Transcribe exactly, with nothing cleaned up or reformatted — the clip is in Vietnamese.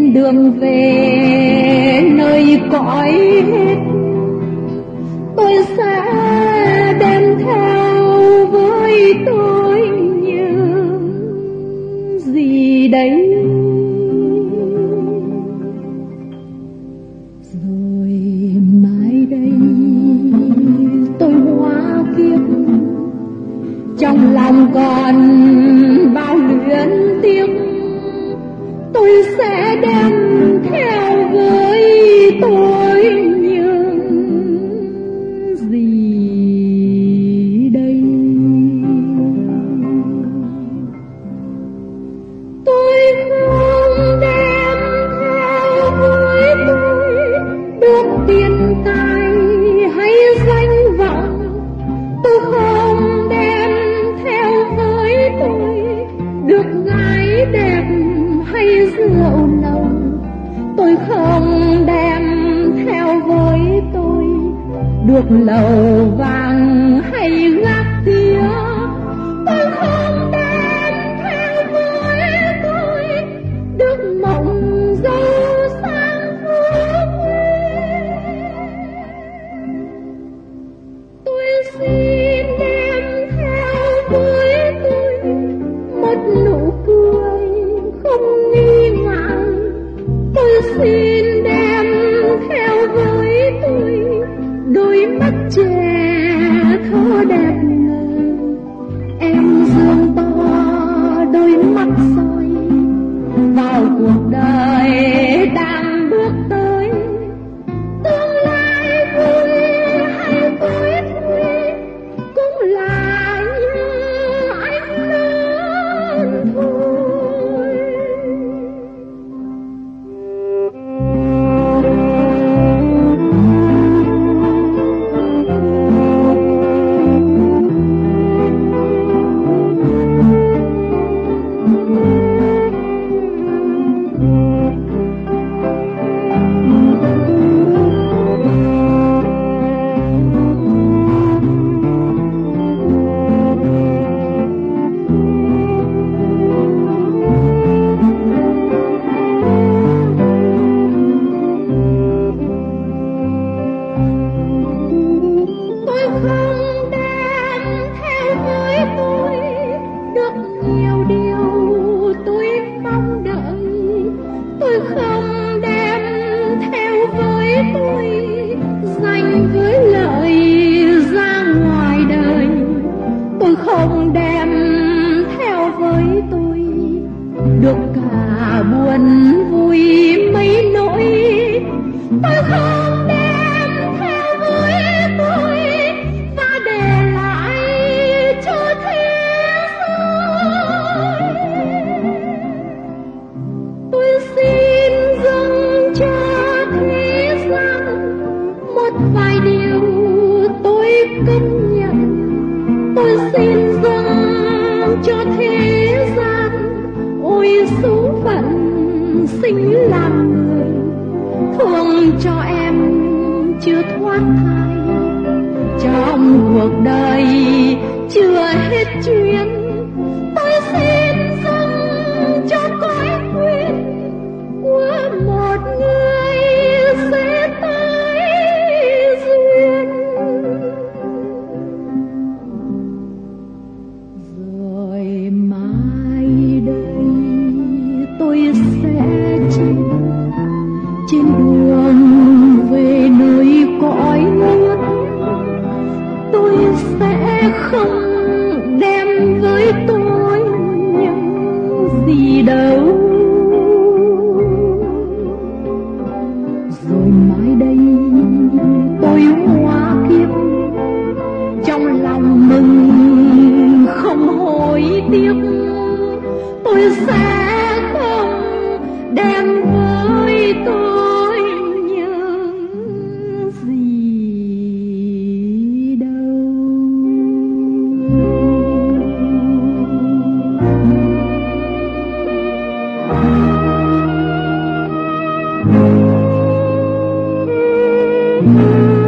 trên đường về nơi cõi hết, tôi sẽ đem theo với tôi những gì đấy. Rồi mai đây tôi hóa kiếp, trong lòng còn bao luyến tiếc, tôi sẽ đem theo với tôi những gì đây. Tôi không đem theo với tôi được tiền tài hay danh vọng, tôi không đem theo với tôi được gái đẹp hay rượu nồng, tôi không đem theo với tôi được lầu vàng hay gác tía, tôi không đem theo với tôi được mộng giàu sang phú quý. Tôi xin đem theo với tôi một nụ cười không nghi ngại, tôi xin đem theo với tôi đôi mắt trẻ thơ đẹp ngời, em dương to đôi mắt soi vào cuộc đời đang bước tới. Tương lai vui hay tối thui cũng là như anh lớn thôi. Không đem theo với tôi được cả buồn vui mấy nỗi, tôi không đem theo với tôi và để lại cho thế giới. Tôi xin dâng cho thế gian một vài điều tôi công nhận, tôi xin dâng cho thế gian ôi số phận sinh làm người, thương cho em chưa thoát thai, trong cuộc đời chưa hết chuyến, tôi xin dâng cho cõi quyền của một người sẽ tới duyên. Rồi mai đây tôi sẽ chạy trên đường về nơi cõi nước, tôi sẽ không đem với tôi những gì đâu. Rồi mai đây tôi hóa kiếp, trong lòng mừng không hối tiếc, tôi sẽ không đem với tôi những gì đâu. Thank you.